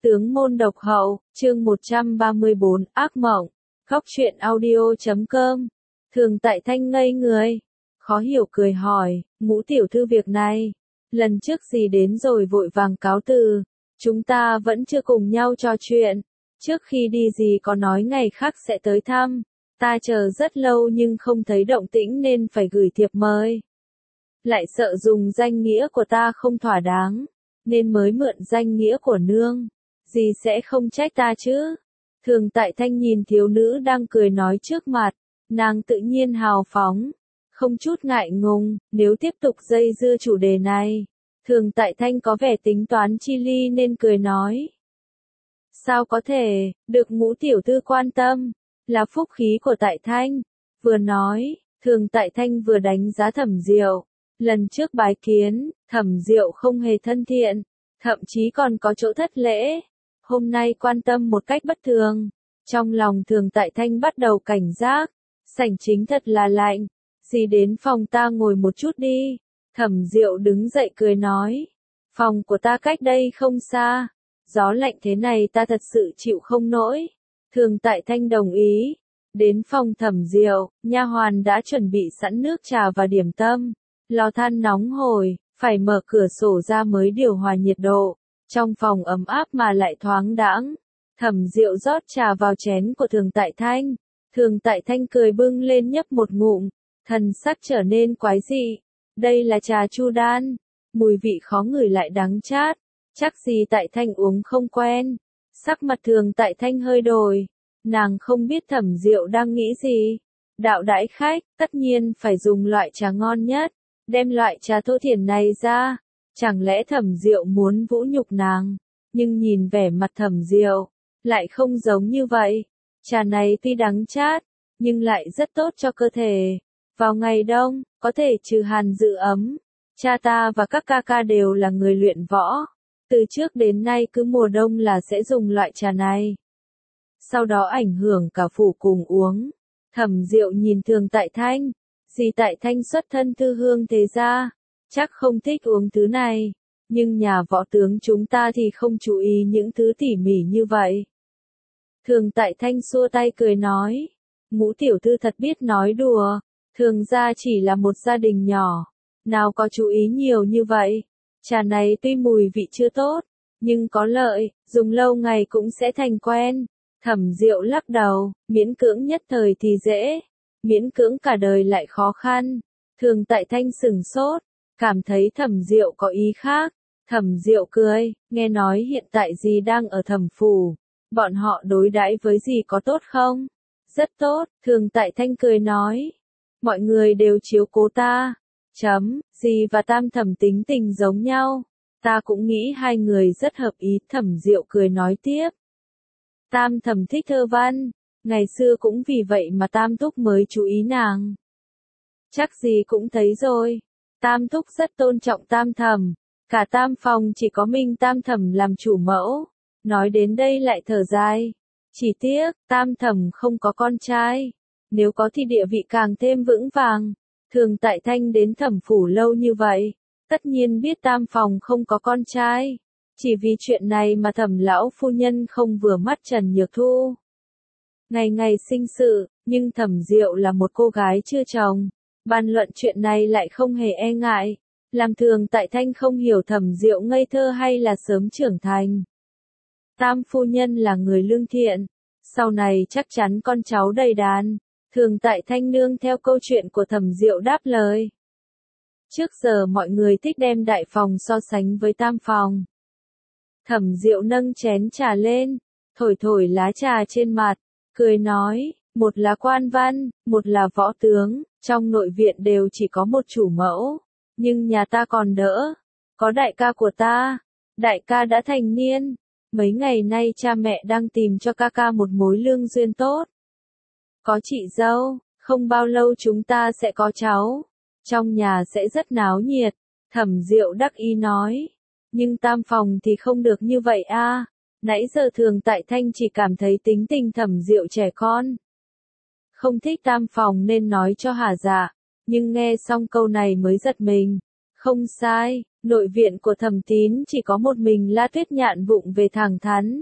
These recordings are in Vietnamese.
Tướng môn độc hậu, chương 134, ác mộng. Góc truyện audio.com. Thường Tại Thanh ngây người, khó hiểu cười hỏi, Ngũ tiểu thư việc này, lần trước gì đến rồi vội vàng cáo từ, chúng ta vẫn chưa cùng nhau trò chuyện, trước khi đi gì có nói ngày khác sẽ tới thăm, ta chờ rất lâu nhưng không thấy động tĩnh nên phải gửi thiệp mời. Lại sợ dùng danh nghĩa của ta không thỏa đáng, nên mới mượn danh nghĩa của nương. Dì sẽ không trách ta chứ? Thường Tại Thanh nhìn thiếu nữ đang cười nói trước mặt, nàng tự nhiên hào phóng, không chút ngại ngùng, nếu tiếp tục dây dưa chủ đề này. Thường Tại Thanh có vẻ tính toán chi ly nên cười nói. Sao có thể, được Ngũ tiểu thư quan tâm, là phúc khí của Tại Thanh. Vừa nói, Thường Tại Thanh vừa đánh giá Thẩm Diệu. Lần trước bái kiến, Thẩm Diệu không hề thân thiện, thậm chí còn có chỗ thất lễ. Hôm nay quan tâm một cách bất thường. Trong lòng Thường Tại Thanh bắt đầu cảnh giác. Sảnh chính thật là lạnh. Dì đến phòng ta ngồi một chút đi. Thẩm Diệu đứng dậy cười nói. Phòng của ta cách đây không xa. Gió lạnh thế này ta thật sự chịu không nổi. Thường Tại Thanh đồng ý. Đến phòng Thẩm Diệu, nha hoàn đã chuẩn bị sẵn nước trà và điểm tâm. Lò than nóng hổi, phải mở cửa sổ ra mới điều hòa nhiệt độ. Trong phòng ấm áp mà lại thoáng đãng. Thẩm Diệu rót trà vào chén của Thường Tại Thanh. Thường Tại Thanh cười bưng lên nhấp một ngụm, thần sắc trở nên quái dị. Đây là trà chu đan, mùi vị khó ngửi lại đắng chát. Chắc gì Tại Thanh uống không quen. Sắc mặt Thường Tại Thanh hơi đổi. Nàng không biết Thẩm Diệu đang nghĩ gì. Đạo đãi khách, tất nhiên phải dùng loại trà ngon nhất. Đem loại trà thô thiển này ra. Chẳng lẽ Thẩm Diệu muốn vũ nhục nàng, nhưng nhìn vẻ mặt Thẩm Diệu, lại không giống như vậy. Trà này tuy đắng chát, nhưng lại rất tốt cho cơ thể. Vào ngày đông, có thể trừ hàn giữ ấm. Cha ta và các ca ca đều là người luyện võ. Từ trước đến nay cứ mùa đông là sẽ dùng loại trà này. Sau đó ảnh hưởng cả phủ cùng uống. Thẩm Diệu nhìn Thường Tại Thanh. Dì Tại Thanh xuất thân thư hương thế gia. Chắc không thích uống thứ này, nhưng nhà võ tướng chúng ta thì không chú ý những thứ tỉ mỉ như vậy. Thường Tại Thanh xua tay cười nói, Ngũ tiểu thư thật biết nói đùa, Thường gia chỉ là một gia đình nhỏ, nào có chú ý nhiều như vậy. Trà này tuy mùi vị chưa tốt, nhưng có lợi, dùng lâu ngày cũng sẽ thành quen. Thẩm Diệu lắc đầu, miễn cưỡng nhất thời thì dễ, miễn cưỡng cả đời lại khó khăn. Thường Tại Thanh sửng sốt. Cảm thấy Thẩm Diệu có ý khác. Thẩm Diệu cười, nghe nói hiện tại dì đang ở Thẩm phủ. Bọn họ đối đãi với dì có tốt không? Rất tốt, Thường Tại Thanh cười nói. Mọi người đều chiếu cố ta. Dì và Tam Thẩm tính tình giống nhau. Ta cũng nghĩ hai người rất hợp ý. Thẩm Diệu cười nói tiếp. Tam Thẩm thích thơ văn. Ngày xưa cũng vì vậy mà Tam Thúc mới chú ý nàng. Chắc dì cũng thấy rồi. Tam Thúc rất tôn trọng Tam Thẩm, cả Tam phòng chỉ có mình Tam Thẩm làm chủ mẫu. Nói đến đây lại thở dài. Chỉ tiếc, Tam Thẩm không có con trai. Nếu có thì địa vị càng thêm vững vàng. Thường Tại Thanh đến Thẩm phủ lâu như vậy, tất nhiên biết Tam phòng không có con trai. Chỉ vì chuyện này mà Thẩm lão phu nhân không vừa mắt Trần Nhược Thu. Ngày ngày sinh sự, nhưng Thẩm Diệu là một cô gái chưa chồng. Bàn luận chuyện này lại không hề e ngại, làm Thường Tại Thanh không hiểu Thẩm Diệu ngây thơ hay là sớm trưởng thành. Tam phu nhân là người lương thiện, sau này chắc chắn con cháu đầy đàn. Thường Tại Thanh nương theo câu chuyện của Thẩm Diệu đáp lời. Trước giờ mọi người thích đem đại phòng so sánh với tam phòng. Thẩm Diệu nâng chén trà lên, thổi thổi lá trà trên mặt, cười nói. Một là quan văn, một là võ tướng, trong nội viện đều chỉ có một chủ mẫu. Nhưng nhà ta còn đỡ. Có đại ca của ta. Đại ca đã thành niên. Mấy ngày nay cha mẹ đang tìm cho ca ca một mối lương duyên tốt. Có chị dâu, không bao lâu chúng ta sẽ có cháu. Trong nhà sẽ rất náo nhiệt. Thẩm Diệu đắc ý nói. Nhưng tam phòng thì không được như vậy a. Nãy giờ Thường Tại Thanh chỉ cảm thấy tính tình Thẩm Diệu trẻ con. Không thích tam phòng nên nói cho hả dạ, nhưng nghe xong câu này mới giật mình. Không sai, Nội viện của Thẩm Tín chỉ có một mình La Tuyết Nhạn vụng về thẳng thắn.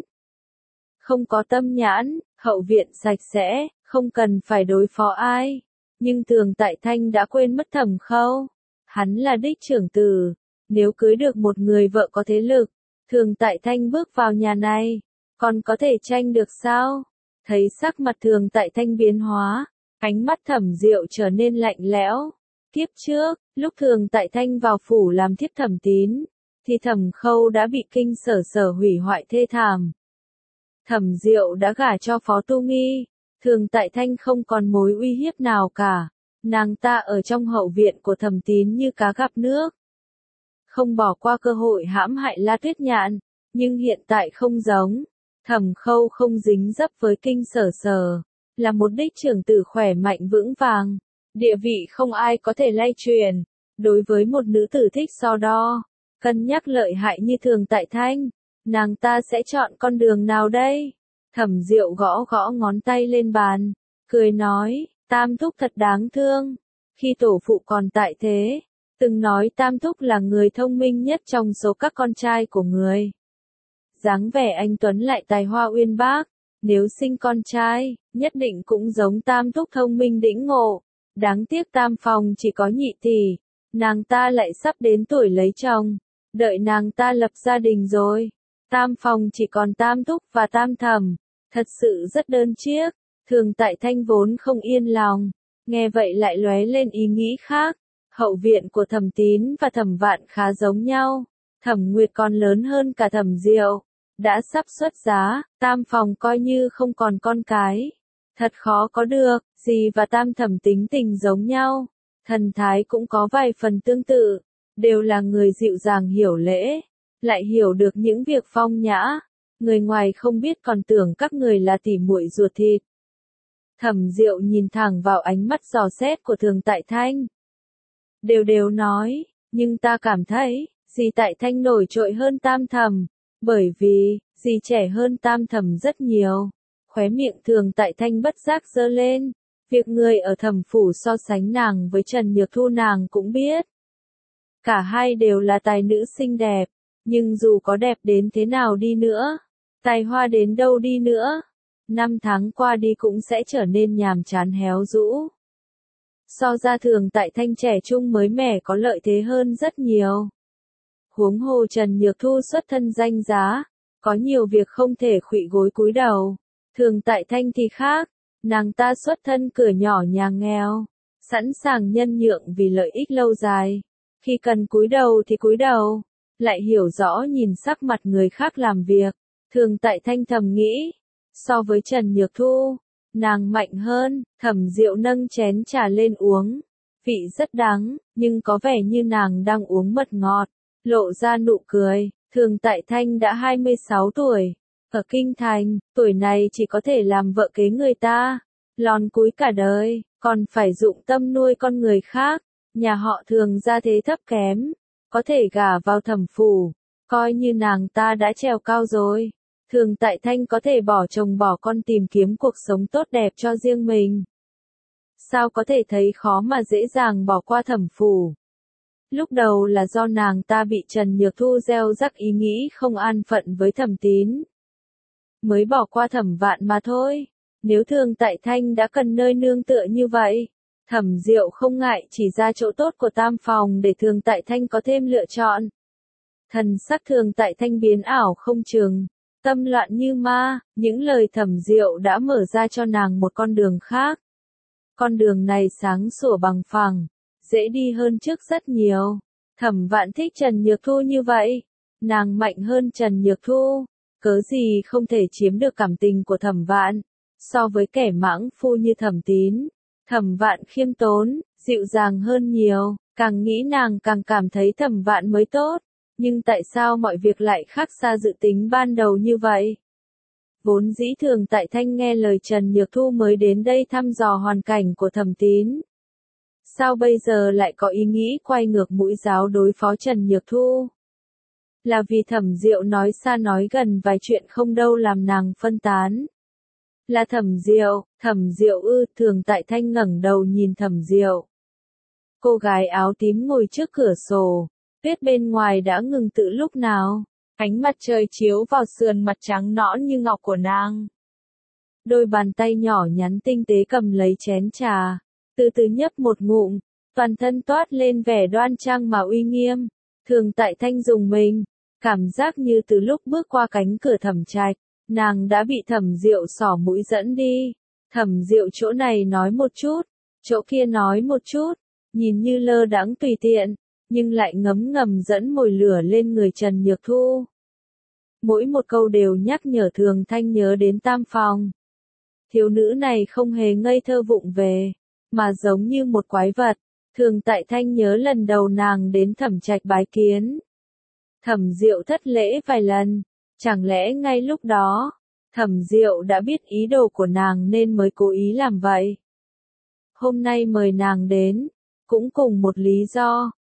Không có tâm nhãn, hậu viện sạch sẽ, không cần phải đối phó ai. Nhưng Thường Tại Thanh đã quên mất Thẩm Khâu. Hắn là đích trưởng tử. Nếu cưới được một người vợ có thế lực, Thường Tại Thanh bước vào nhà này, còn có thể tranh được sao? Thấy sắc mặt Thường Tại Thanh biến hóa, ánh mắt Thẩm Diệu trở nên lạnh lẽo. Kiếp trước, lúc Thường Tại Thanh vào phủ làm thiếp Thẩm Tín, thì Thẩm Khâu đã bị kinh sở hủy hoại thê thảm. Thẩm Diệu đã gả cho Phó Tu Nghi, Thường Tại Thanh không còn mối uy hiếp nào cả. Nàng ta ở trong hậu viện của Thẩm Tín như cá gặp nước. Không bỏ qua cơ hội hãm hại La Tuyết Nhạn, nhưng hiện tại không giống. Thẩm Khâu không dính dấp với kinh sở, là một đích trưởng tử khỏe mạnh vững vàng, địa vị không ai có thể lay truyền. Đối với một nữ tử thích so đo, cân nhắc lợi hại như Thường Tại Thanh, nàng ta sẽ chọn con đường nào đây? Thẩm Diệu gõ gõ ngón tay lên bàn, cười nói, Tam Thúc thật đáng thương. Khi tổ phụ còn tại thế, từng nói Tam Thúc là người thông minh nhất trong số các con trai của người. Dáng vẻ anh tuấn lại tài hoa uyên bác, nếu sinh con trai, nhất định cũng giống Tam Thúc thông minh đĩnh ngộ. Đáng tiếc Tam Phòng chỉ có nhị tỷ, nàng ta lại sắp đến tuổi lấy chồng, đợi nàng ta lập gia đình rồi. Tam Phòng chỉ còn Tam Thúc và Tam Thẩm, thật sự rất đơn chiếc. Thường Tại Thanh vốn không yên lòng, nghe vậy lại lóe lên ý nghĩ khác. Hậu viện của Thẩm Tín và Thẩm Vạn khá giống nhau, Thẩm Nguyệt còn lớn hơn cả Thẩm Diệu, đã sắp xuất giá, Tam Phòng coi như không còn con cái. Thật khó có được, dì và Tam Thẩm tính tình giống nhau, thần thái cũng có vài phần tương tự, đều là người dịu dàng hiểu lễ, lại hiểu được những việc phong nhã. Người ngoài không biết còn tưởng các người là tỉ muội ruột thịt. Thẩm Diệu nhìn thẳng vào ánh mắt dò xét của Thường Tại Thanh. Đều nói, nhưng ta cảm thấy, dì Tại Thanh nổi trội hơn Tam Thẩm, bởi vì, dì trẻ hơn Tam Thẩm rất nhiều. Khóe miệng Thường Tại Thanh bất giác giơ lên, việc người ở Thẩm phủ so sánh nàng với Trần Nhược Thu nàng cũng biết. Cả hai đều là tài nữ xinh đẹp, nhưng dù có đẹp đến thế nào đi nữa, tài hoa đến đâu đi nữa, năm tháng qua đi cũng sẽ trở nên nhàm chán héo rũ. So ra Thường Tại Thanh trẻ trung mới mẻ có lợi thế hơn rất nhiều. Huống hồ Trần Nhược Thu xuất thân danh giá, có nhiều việc không thể khuỵu gối cúi đầu. Thường Tại Thanh thì khác, nàng ta xuất thân cửa nhỏ nhà nghèo, sẵn sàng nhân nhượng vì lợi ích lâu dài. Khi cần cúi đầu thì cúi đầu, lại hiểu rõ nhìn sắc mặt người khác làm việc. Thường Tại Thanh thầm nghĩ, so với Trần Nhược Thu, nàng mạnh hơn. Thẩm Diệu nâng chén trà lên uống, vị rất đắng, nhưng có vẻ như nàng đang uống mật ngọt, lộ ra nụ cười. Thường Tại Thanh đã 26 tuổi, ở Kinh Thành, tuổi này chỉ có thể làm vợ kế người ta, lòn cúi cả đời, còn phải dụng tâm nuôi con người khác. Nhà họ Thường gia thế thấp kém, có thể gả vào Thẩm phủ, coi như nàng ta đã trèo cao rồi. Thường Tại Thanh có thể bỏ chồng bỏ con tìm kiếm cuộc sống tốt đẹp cho riêng mình. Sao có thể thấy khó mà dễ dàng bỏ qua Thẩm phủ? Lúc đầu là do nàng ta bị Trần Nhược Thu gieo rắc ý nghĩ không an phận với Thẩm Tín, mới bỏ qua Thẩm Vạn mà thôi. Nếu Thường Tại Thanh đã cần nơi nương tựa như vậy, Thẩm Diệu không ngại chỉ ra chỗ tốt của Tam Phòng để Thường Tại Thanh có thêm lựa chọn. Thần sắc Thường Tại Thanh biến ảo không chừng, tâm loạn như ma, những lời Thẩm Diệu đã mở ra cho nàng một con đường khác. Con đường này sáng sủa bằng phẳng, dễ đi hơn trước rất nhiều. Thẩm Vạn thích Trần Nhược Thu như vậy, nàng mạnh hơn Trần Nhược Thu, cớ gì không thể chiếm được cảm tình của Thẩm Vạn. So với kẻ mãng phu như Thẩm Tín, Thẩm Vạn khiêm tốn, dịu dàng hơn nhiều, càng nghĩ nàng càng cảm thấy Thẩm Vạn mới tốt. Nhưng tại sao mọi việc lại khác xa dự tính ban đầu như vậy? Vốn dĩ Thường Tại Thanh nghe lời Trần Nhược Thu mới đến đây thăm dò hoàn cảnh của Thẩm Tín. Sao bây giờ lại có ý nghĩ quay ngược mũi giáo đối phó Trần Nhược Thu? Là vì Thẩm Diệu nói xa nói gần vài chuyện không đâu làm nàng phân tán. Là Thẩm Diệu ư? Thường Tại Thanh ngẩng đầu nhìn Thẩm Diệu. Cô gái áo tím ngồi trước cửa sổ, Tuyết bên ngoài đã ngừng từ lúc nào, ánh mặt trời chiếu vào sườn mặt trắng nõn như ngọc của nàng. Đôi bàn tay nhỏ nhắn tinh tế cầm lấy chén trà, từ từ nhấp một ngụm, toàn thân toát lên vẻ đoan trang mà uy nghiêm. Thường Tại Thanh dùng mình, cảm giác như từ lúc bước qua cánh cửa Thẩm Trạch, nàng đã bị Thẩm Diệu xỏ mũi dẫn đi. Thẩm Diệu chỗ này nói một chút, chỗ kia nói một chút, nhìn như lơ đãng tùy tiện, nhưng lại ngấm ngầm dẫn mồi lửa lên người Trần Nhược Thu. Mỗi một câu đều nhắc nhở Thường Thanh nhớ đến tam phòng. Thiếu nữ này không hề ngây thơ vụng về, mà giống như một quái vật. Thường Tại Thanh nhớ lần đầu nàng đến Thẩm Trạch bái kiến. Thẩm Diệu thất lễ vài lần, chẳng lẽ ngay lúc đó, Thẩm Diệu đã biết ý đồ của nàng nên mới cố ý làm vậy. Hôm nay mời nàng đến, cũng cùng một lý do.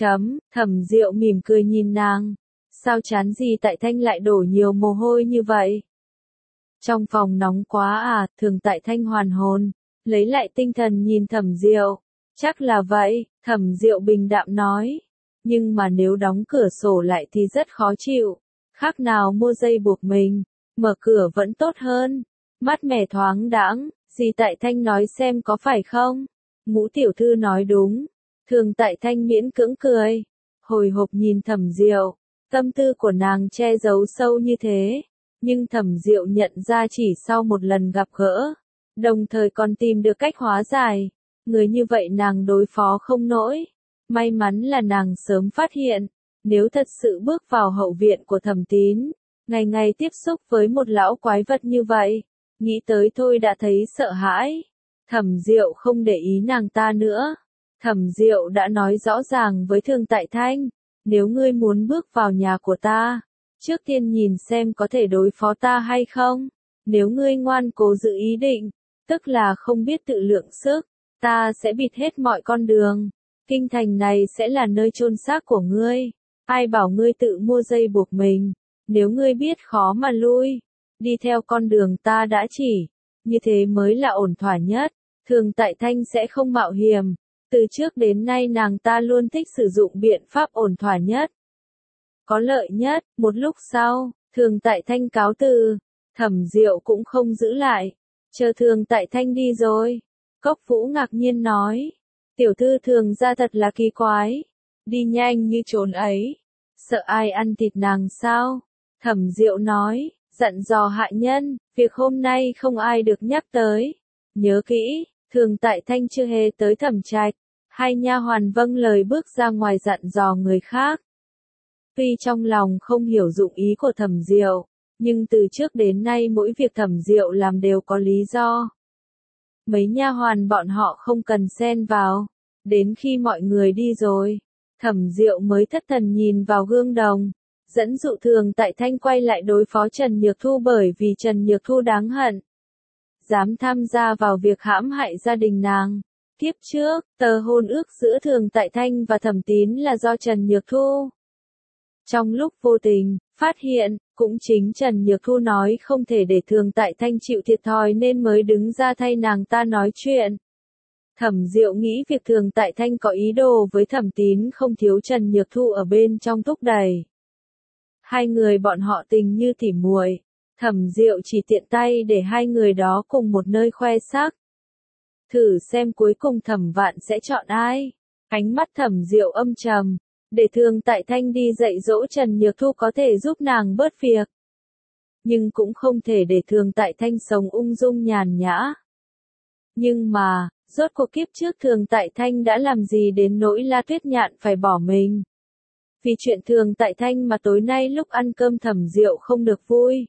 Thẩm Diệu mỉm cười nhìn nàng. Sao chán gì Tại Thanh lại đổ nhiều mồ hôi như vậy? Trong phòng nóng quá à, Thường Tại Thanh hoàn hồn, lấy lại tinh thần nhìn Thẩm Diệu. Chắc là vậy, Thẩm Diệu bình đạm nói. Nhưng mà nếu đóng cửa sổ lại thì rất khó chịu. Khác nào mua dây buộc mình, mở cửa vẫn tốt hơn. Mát mẻ thoáng đãng, dì Tại Thanh nói xem có phải không? Ngũ tiểu thư nói đúng. Thường Tại Thanh miễn cưỡng cười. Hồi hộp nhìn Thẩm Diệu, tâm tư của nàng che giấu sâu như thế. Nhưng Thẩm Diệu nhận ra chỉ sau một lần gặp gỡ, đồng thời còn tìm được cách hóa giải. Người như vậy nàng đối phó không nổi. May mắn là nàng sớm phát hiện, nếu thật sự bước vào hậu viện của Thẩm Tín, ngày ngày tiếp xúc với một lão quái vật như vậy, nghĩ tới thôi đã thấy sợ hãi. Thẩm Diệu không để ý nàng ta nữa. Thẩm Diệu đã nói rõ ràng với Thường Tại Thanh, nếu ngươi muốn bước vào nhà của ta, trước tiên nhìn xem có thể đối phó ta hay không. Nếu ngươi ngoan cố giữ ý định, tức là không biết tự lượng sức, ta sẽ bịt hết mọi con đường. Kinh thành này sẽ là nơi chôn xác của ngươi. Ai bảo ngươi tự mua dây buộc mình, nếu ngươi biết khó mà lui, đi theo con đường ta đã chỉ, như thế mới là ổn thỏa nhất. Thường Tại Thanh sẽ không mạo hiểm. Từ trước đến nay nàng ta luôn thích sử dụng biện pháp ổn thỏa nhất, có lợi nhất. Một lúc sau, Thường Tại Thanh cáo từ, Thẩm Diệu cũng không giữ lại. Chờ Thường Tại Thanh đi rồi, Cốc Vũ ngạc nhiên nói, tiểu thư Thường ra thật là kỳ quái, đi nhanh như trốn ấy, sợ ai ăn thịt nàng sao? Thẩm Diệu nói, dặn dò hạ nhân, việc hôm nay không ai được nhắc tới. Nhớ kỹ, Thường Tại Thanh chưa hề tới Thẩm Trạch. Hai nha hoàn vâng lời bước ra ngoài dặn dò người khác. Tuy trong lòng không hiểu dụng ý của Thẩm Diệu, nhưng từ trước đến nay mỗi việc Thẩm Diệu làm đều có lý do. Mấy nha hoàn bọn họ không cần xen vào. Đến khi mọi người đi rồi, Thẩm Diệu mới thất thần nhìn vào gương đồng, dẫn dụ Thường Tại Thanh quay lại đối phó Trần Nhược Thu bởi vì Trần Nhược Thu đáng hận, dám tham gia vào việc hãm hại gia đình nàng. Kiếp trước, tờ hôn ước giữa Thường Tại Thanh và Thẩm Tín là do Trần Nhược Thu. Trong lúc vô tình, phát hiện, cũng chính Trần Nhược Thu nói không thể để Thường Tại Thanh chịu thiệt thòi nên mới đứng ra thay nàng ta nói chuyện. Thẩm Diệu nghĩ việc Thường Tại Thanh có ý đồ với Thẩm Tín không thiếu Trần Nhược Thu ở bên trong thúc đẩy. Hai người bọn họ tình như tỉ muội, Thẩm Diệu chỉ tiện tay để hai người đó cùng một nơi khoe sắc. Thử xem cuối cùng Thẩm Vạn sẽ chọn ai. Ánh mắt Thẩm Diệu âm trầm, để Thường Tại Thanh đi dạy dỗ Trần Nhược Thu có thể giúp nàng bớt việc. Nhưng cũng không thể để Thường Tại Thanh sống ung dung nhàn nhã. Nhưng mà, rốt cuộc kiếp trước Thường Tại Thanh đã làm gì đến nỗi La Tuyết Nhạn phải bỏ mình. Vì chuyện Thường Tại Thanh mà tối nay lúc ăn cơm Thẩm Diệu không được vui.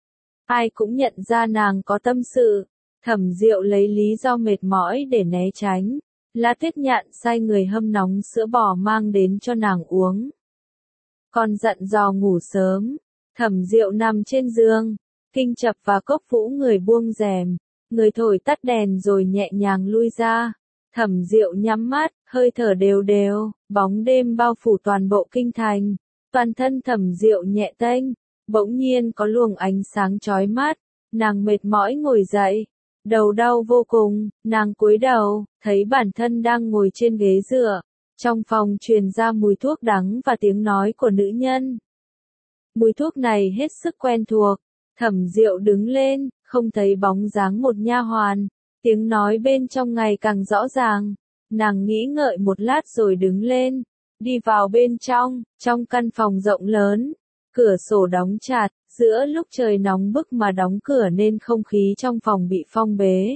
Ai cũng nhận ra nàng có tâm sự. Thẩm Diệu lấy lý do mệt mỏi để né tránh. La Tuyết Nhạn sai người hâm nóng sữa bò mang đến cho nàng uống. Còn dặn dò ngủ sớm. Thẩm Diệu nằm trên giường, Kinh Chập và Cốc Vũ người buông rèm, người thổi tắt đèn rồi nhẹ nhàng lui ra. Thẩm Diệu nhắm mắt, hơi thở đều đều, bóng đêm bao phủ toàn bộ kinh thành. Toàn thân Thẩm Diệu nhẹ tênh, bỗng nhiên có luồng ánh sáng chói mắt, nàng mệt mỏi ngồi dậy. Đầu đau vô cùng, nàng cúi đầu, thấy bản thân đang ngồi trên ghế dựa, Trong phòng truyền ra mùi thuốc đắng và tiếng nói của nữ nhân. Mùi thuốc này hết sức quen thuộc. Thẩm Diệu đứng lên, không thấy bóng dáng một nha hoàn. Tiếng nói bên trong ngày càng rõ ràng. Nàng nghĩ ngợi một lát rồi đứng lên, đi vào bên trong căn phòng rộng lớn. Cửa sổ đóng chặt, giữa lúc trời nóng bức mà đóng cửa nên không khí trong phòng bị phong bế.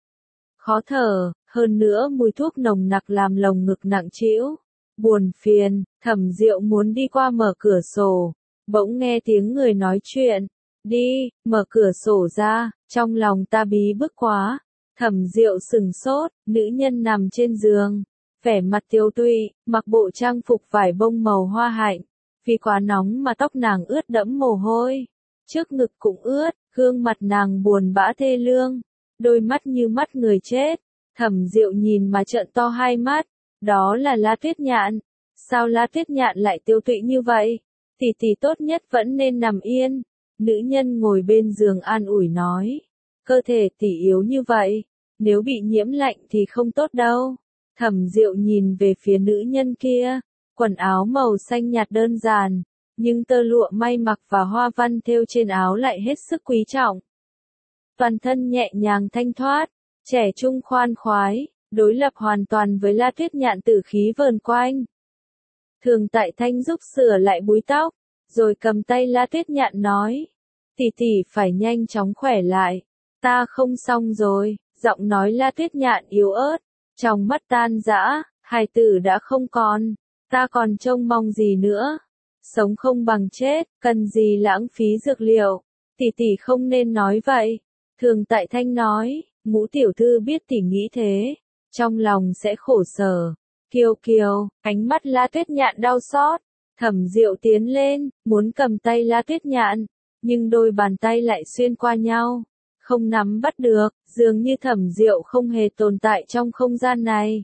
Khó thở, hơn nữa mùi thuốc nồng nặc làm lồng ngực nặng trĩu. Buồn phiền, Thẩm Diệu muốn đi qua mở cửa sổ. Bỗng nghe tiếng người nói chuyện. Đi, mở cửa sổ ra, trong lòng ta bí bức quá. Thẩm Diệu sừng sốt, nữ nhân nằm trên giường. Vẻ mặt tiêu tụy, mặc bộ trang phục vải bông màu hoa hạnh. Vì quá nóng mà tóc nàng ướt đẫm mồ hôi. Trước ngực cũng ướt, gương mặt nàng buồn bã thê lương. Đôi mắt như mắt người chết. Thẩm Diệu nhìn mà trợn to hai mắt. Đó là La Tuyết Nhạn. Sao La Tuyết Nhạn lại tiêu tụy như vậy? Tỷ tốt nhất vẫn nên nằm yên. Nữ nhân ngồi bên giường an ủi nói. Cơ thể tỷ yếu như vậy. Nếu bị nhiễm lạnh thì không tốt đâu. Thẩm Diệu nhìn về phía nữ nhân kia. Quần áo màu xanh nhạt đơn giản. Nhưng tơ lụa may mặc và hoa văn thêu trên áo lại hết sức quý trọng. Toàn thân nhẹ nhàng thanh thoát. Trẻ trung khoan khoái. Đối lập hoàn toàn với La Tuyết Nhạn tử khí vờn quanh. Thường Tại Thanh giúp sửa lại búi tóc. Rồi cầm tay La Tuyết Nhạn nói. Tỷ phải nhanh chóng khỏe lại. Ta không xong rồi. Giọng nói La Tuyết Nhạn yếu ớt. Trong mắt tan rã. Hài tử đã không còn. Ta còn trông mong gì nữa. Sống không bằng chết. Cần gì lãng phí dược liệu. Tỷ không nên nói vậy. Thường Tại Thanh nói. Ngũ tiểu thư biết tỷ nghĩ thế. Trong lòng sẽ khổ sở. Kiều, ánh mắt La Tuyết Nhạn đau xót. Thẩm Diệu tiến lên, muốn cầm tay La Tuyết Nhạn, nhưng đôi bàn tay lại xuyên qua nhau, không nắm bắt được, dường như Thẩm Diệu không hề tồn tại trong không gian này.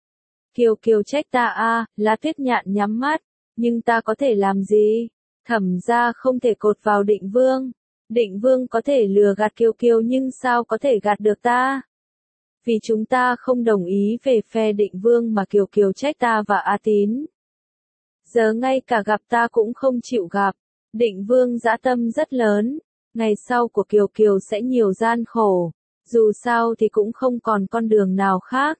Kiều trách ta à, La Tuyết Nhạn nhắm mắt, nhưng ta có thể làm gì? Thẩm gia không thể cột vào Định Vương. Định Vương có thể lừa gạt Kiều nhưng sao có thể gạt được ta? Vì chúng ta không đồng ý về phe Định Vương mà Kiều trách ta và A Tín. Giờ ngay cả gặp ta cũng không chịu gặp. Định Vương dã tâm rất lớn. Ngày sau của Kiều sẽ nhiều gian khổ. Dù sao thì cũng không còn con đường nào khác.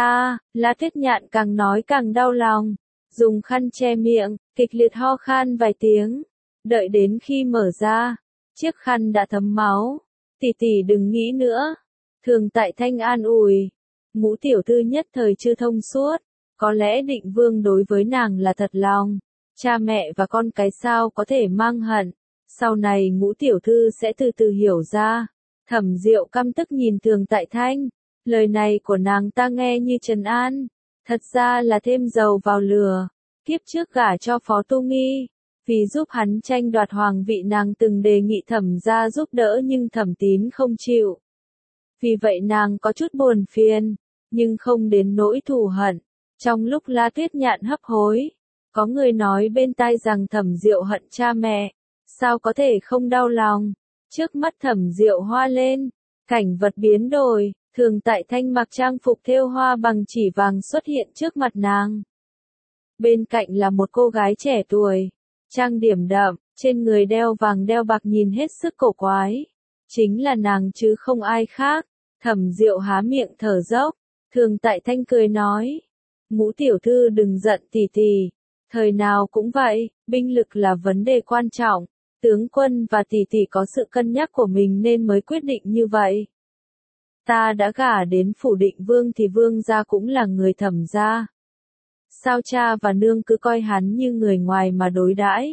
La Tuyết Nhạn càng nói càng đau lòng. Dùng khăn che miệng, kịch liệt ho khan vài tiếng. Đợi đến khi mở ra, chiếc khăn đã thấm máu. Tỷ đừng nghĩ nữa. Thường Tại Thanh an ủi. Ngũ tiểu thư nhất thời chưa thông suốt. Có lẽ Định Vương đối với nàng là thật lòng. Cha mẹ và con cái sao có thể mang hận. Sau này Ngũ tiểu thư sẽ từ từ hiểu ra. Thẩm Diệu căm tức nhìn Thường Tại Thanh. Lời này của nàng ta nghe như trấn an. Thật ra là thêm dầu vào lửa. Kiếp trước gả cho Phó Tu Nghi. Vì giúp hắn tranh đoạt hoàng vị nàng từng đề nghị Thẩm gia giúp đỡ nhưng Thẩm Tín không chịu. Vì vậy nàng có chút buồn phiền. Nhưng không đến nỗi thù hận. Trong lúc La Tuyết Nhạn hấp hối, có người nói bên tai rằng Thẩm Diệu hận cha mẹ, sao có thể không đau lòng. Trước mắt Thẩm Diệu hoa lên, cảnh vật biến đổi, Thường Tại Thanh mặc trang phục thêu hoa bằng chỉ vàng xuất hiện trước mặt nàng. Bên cạnh là một cô gái trẻ tuổi, trang điểm đậm, trên người đeo vàng đeo bạc nhìn hết sức cổ quái. Chính là nàng chứ không ai khác. Thẩm Diệu há miệng thở dốc, Thường Tại Thanh cười nói. Ngũ tiểu thư đừng giận tỷ. Thời nào cũng vậy, binh lực là vấn đề quan trọng. Tướng quân và tỷ có sự cân nhắc của mình nên mới quyết định như vậy. Ta đã gả đến phủ Định Vương thì Vương gia cũng là người Thẩm gia. Sao cha và nương cứ coi hắn như người ngoài mà đối đãi?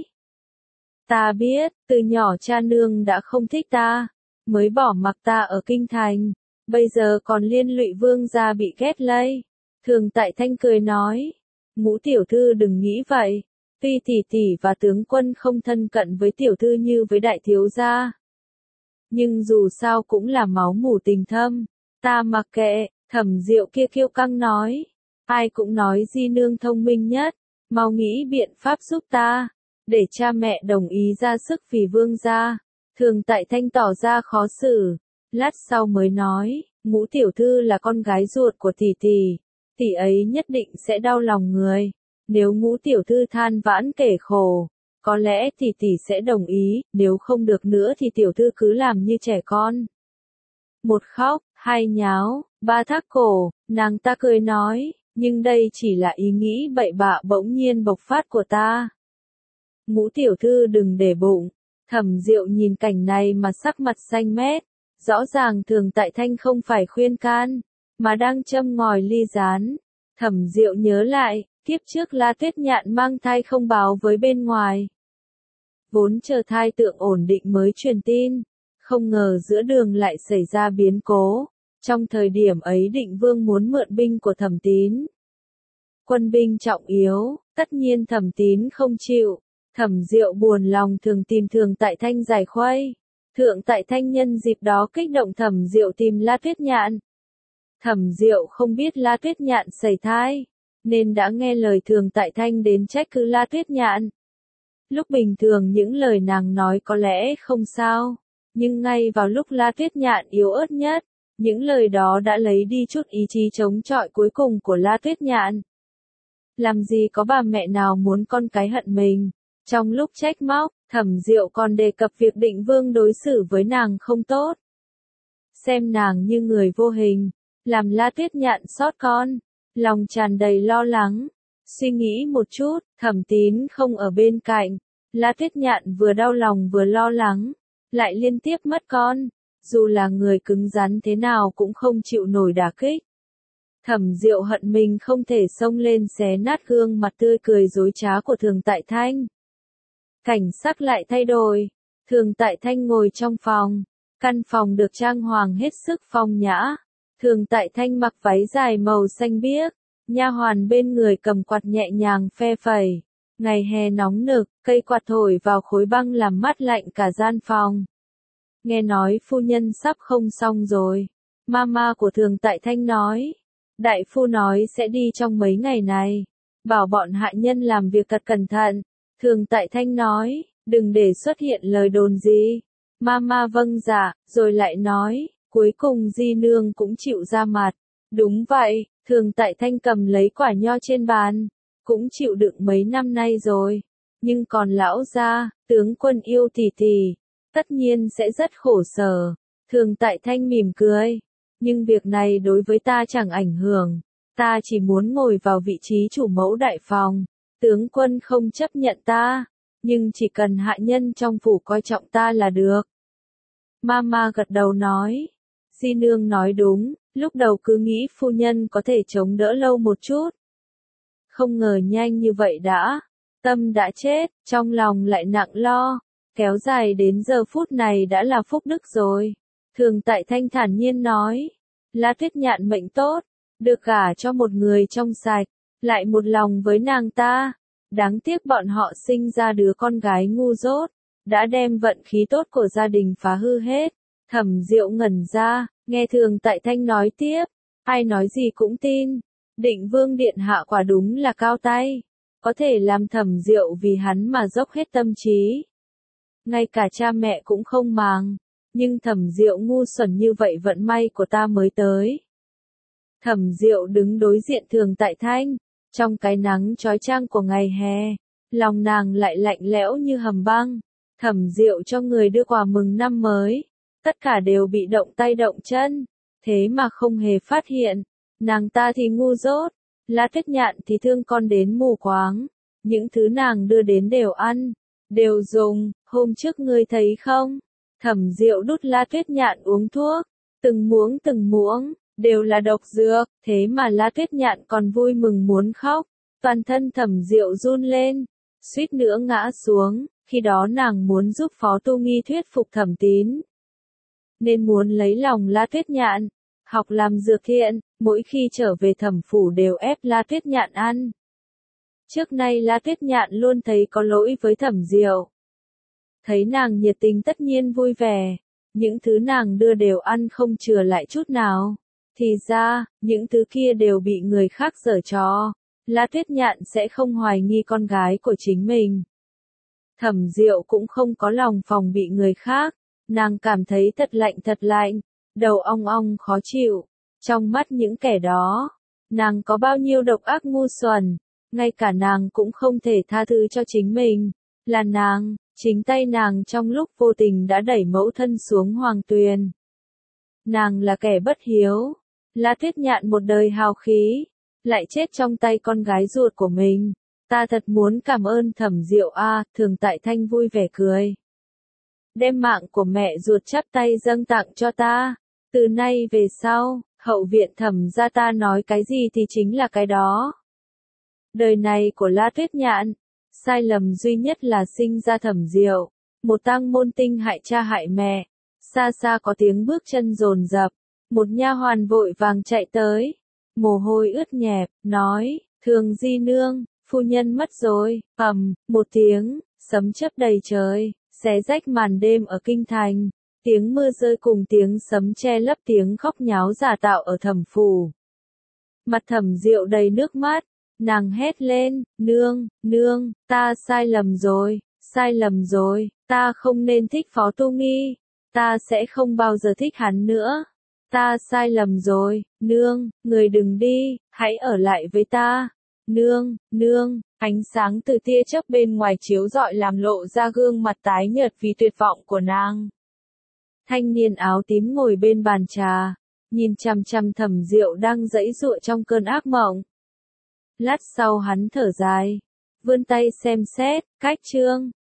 Ta biết, từ nhỏ cha nương đã không thích ta, mới bỏ mặc ta ở kinh thành, bây giờ còn liên lụy Vương gia bị ghét lây. Thường Tại Thanh cười nói, Ngũ tiểu thư đừng nghĩ vậy, tuy tỷ và tướng quân không thân cận với tiểu thư như với đại thiếu gia. Nhưng dù sao cũng là máu mủ tình thâm, ta mặc kệ. Thẩm Diệu kia kiêu căng nói, ai cũng nói di nương thông minh nhất, mau nghĩ biện pháp giúp ta, để cha mẹ đồng ý ra sức vì Vương gia. Thường Tại Thanh tỏ ra khó xử, lát sau mới nói, Ngũ tiểu thư là con gái ruột của tỷ, tỷ ấy nhất định sẽ đau lòng người. Nếu Ngũ tiểu thư than vãn kể khổ, có lẽ thì tỷ sẽ đồng ý, nếu không được nữa thì tiểu thư cứ làm như trẻ con. Một khóc, hai nháo, ba thác cổ, nàng ta cười nói, nhưng đây chỉ là ý nghĩ bậy bạ bỗng nhiên bộc phát của ta. Ngũ tiểu thư đừng để bụng. Thẩm Diệu nhìn cảnh này mà sắc mặt xanh mét, rõ ràng Thường Tại Thanh không phải khuyên can, mà đang châm ngòi ly gián. Thẩm Diệu nhớ lại, kiếp trước La Tuyết Nhạn mang thai không báo với bên ngoài. Vốn chờ thai tượng ổn định mới truyền tin, không ngờ giữa đường lại xảy ra biến cố. Trong thời điểm ấy Định Vương muốn mượn binh của Thẩm Tín. Quân binh trọng yếu, tất nhiên Thẩm Tín không chịu. Thẩm Diệu buồn lòng thường tìm Thường Tại Thanh giải khuây. Thượng Tại Thanh nhân dịp đó kích động Thẩm Diệu tìm La Tuyết Nhạn. Thẩm Diệu không biết La Tuyết Nhạn sẩy thai, nên đã nghe lời Thường Tại Thanh đến trách cứ La Tuyết Nhạn. Lúc bình thường những lời nàng nói có lẽ không sao, nhưng ngay vào lúc La Tuyết Nhạn yếu ớt nhất, những lời đó đã lấy đi chút ý chí chống chọi cuối cùng của La Tuyết Nhạn. Làm gì có bà mẹ nào muốn con cái hận mình. Trong lúc trách móc, Thẩm Diệu còn đề cập việc Định Vương đối xử với nàng không tốt. Xem nàng như người vô hình, làm La Tuyết Nhạn xót con, lòng tràn đầy lo lắng. Suy nghĩ một chút, Thẩm Tín không ở bên cạnh, La Tuyết Nhạn vừa đau lòng vừa lo lắng, lại liên tiếp mất con, dù là người cứng rắn thế nào cũng không chịu nổi đả kích. Thẩm Diệu hận mình không thể xông lên xé nát gương mặt tươi cười dối trá của Thường Tại Thanh. Cảnh sắc lại thay đổi, Thường Tại Thanh ngồi trong phòng, căn phòng được trang hoàng hết sức phong nhã. Thường Tại Thanh mặc váy dài màu xanh biếc, nha hoàn bên người cầm quạt nhẹ nhàng phe phẩy. Ngày hè nóng nực, cây quạt thổi vào khối băng làm mát lạnh cả gian phòng. Nghe nói phu nhân sắp không xong rồi. Mama của Thường Tại Thanh nói. Đại phu nói sẽ đi trong mấy ngày này. Bảo bọn hạ nhân làm việc thật cẩn thận. Thường Tại Thanh nói, đừng để xuất hiện lời đồn gì. Mama vâng dạ, rồi lại nói, cuối cùng Di Nương cũng chịu ra mặt. Đúng vậy, Thường Tại Thanh cầm lấy quả nho trên bàn. Cũng chịu đựng mấy năm nay rồi. Nhưng còn lão gia, tướng quân yêu tỷ tỷ, tất nhiên sẽ rất khổ sở. Thường Tại Thanh mỉm cười. Nhưng việc này đối với ta chẳng ảnh hưởng. Ta chỉ muốn ngồi vào vị trí chủ mẫu đại phòng. Tướng quân không chấp nhận ta, nhưng chỉ cần hạ nhân trong phủ coi trọng ta là được. Mama gật đầu nói. Di Nương nói đúng, lúc đầu cứ nghĩ phu nhân có thể chống đỡ lâu một chút. Không ngờ nhanh như vậy đã. Tâm đã chết, trong lòng lại nặng lo. Kéo dài đến giờ phút này đã là phúc đức rồi. Thường Tại Thanh thản nhiên nói. La Tuyết Nhạn mệnh tốt, được gả cho một người trong sạch, lại một lòng với nàng ta. Đáng tiếc bọn họ sinh ra đứa con gái ngu dốt, đã đem vận khí tốt của gia đình phá hư hết. Thẩm Diệu ngẩn ra, nghe Thường Tại Thanh nói tiếp, ai nói gì cũng tin. Định Vương điện hạ quả đúng là cao tay, có thể làm Thẩm Diệu vì hắn mà dốc hết tâm trí. Ngay cả cha mẹ cũng không màng, nhưng Thẩm Diệu ngu xuẩn như vậy vận may của ta mới tới. Thẩm Diệu đứng đối diện Thường Tại Thanh, trong cái nắng chói chang của ngày hè, lòng nàng lại lạnh lẽo như hầm băng. Thẩm Diệu cho người đưa quà mừng năm mới, tất cả đều bị động tay động chân, thế mà không hề phát hiện. Nàng ta thì ngu dốt, La Tuyết Nhạn thì thương con đến mù quáng, những thứ nàng đưa đến đều ăn, đều dùng. Hôm trước ngươi thấy không? Thẩm Diệu đút La Tuyết Nhạn uống thuốc, từng muỗng, đều là độc dược, thế mà La Tuyết Nhạn còn vui mừng muốn khóc, toàn thân Thẩm Diệu run lên, suýt nữa ngã xuống. Khi đó nàng muốn giúp Phó Tu Nghi thuyết phục Thẩm Tín, nên muốn lấy lòng La Tuyết Nhạn, học làm dược thiện, mỗi khi trở về Thẩm phủ đều ép La Tuyết Nhạn ăn. Trước nay La Tuyết Nhạn luôn thấy có lỗi với Thẩm Diệu. Thấy nàng nhiệt tình tất nhiên vui vẻ, những thứ nàng đưa đều ăn không chừa lại chút nào. Thì ra, những thứ kia đều bị người khác giở trò. La Tuyết Nhạn sẽ không hoài nghi con gái của chính mình. Thẩm Diệu cũng không có lòng phòng bị người khác, nàng cảm thấy thật lạnh, đầu ong ong khó chịu. Trong mắt những kẻ đó, Nàng có bao nhiêu độc ác ngu xuẩn, ngay cả nàng cũng không thể tha thứ cho chính mình. Là nàng, chính tay nàng trong lúc vô tình đã đẩy mẫu thân xuống hoàng tuyền. Nàng là kẻ bất hiếu. La Tuyết Nhạn một đời hào khí, lại chết trong tay con gái ruột của mình. Ta thật muốn cảm ơn Thẩm Diệu a. Thường Tại Thanh vui vẻ cười. Đem mạng của mẹ ruột chắp tay dâng tặng cho ta. Từ nay về sau, hậu viện Thẩm gia ta nói cái gì thì chính là cái đó. Đời này của La Tuyết Nhạn, sai lầm duy nhất là sinh ra Thẩm Diệu, một tang môn tinh hại cha hại mẹ. Xa xa có tiếng bước chân dồn dập, một nha hoàn vội vàng chạy tới, mồ hôi ướt nhẹp, nói, Thường di nương, phu nhân mất rồi. Một tiếng, sấm chớp đầy trời, xé rách màn đêm ở kinh thành, tiếng mưa rơi cùng tiếng sấm che lấp tiếng khóc nháo giả tạo ở Thẩm phủ. Mặt Thẩm Diệu đầy nước mắt, nàng hét lên, nương, ta sai lầm rồi, ta không nên thích Phó Tu Nghi, ta sẽ không bao giờ thích hắn nữa. Ta sai lầm rồi, nương, người đừng đi, hãy ở lại với ta. Nương, ánh sáng từ tia chớp bên ngoài chiếu rọi làm lộ ra gương mặt tái nhợt vì tuyệt vọng của nàng. Thanh niên áo tím ngồi bên bàn trà, nhìn chằm chằm Thẩm Diệu đang giãy giụa trong cơn ác mộng. Lát sau hắn thở dài, vươn tay xem xét, cách chương.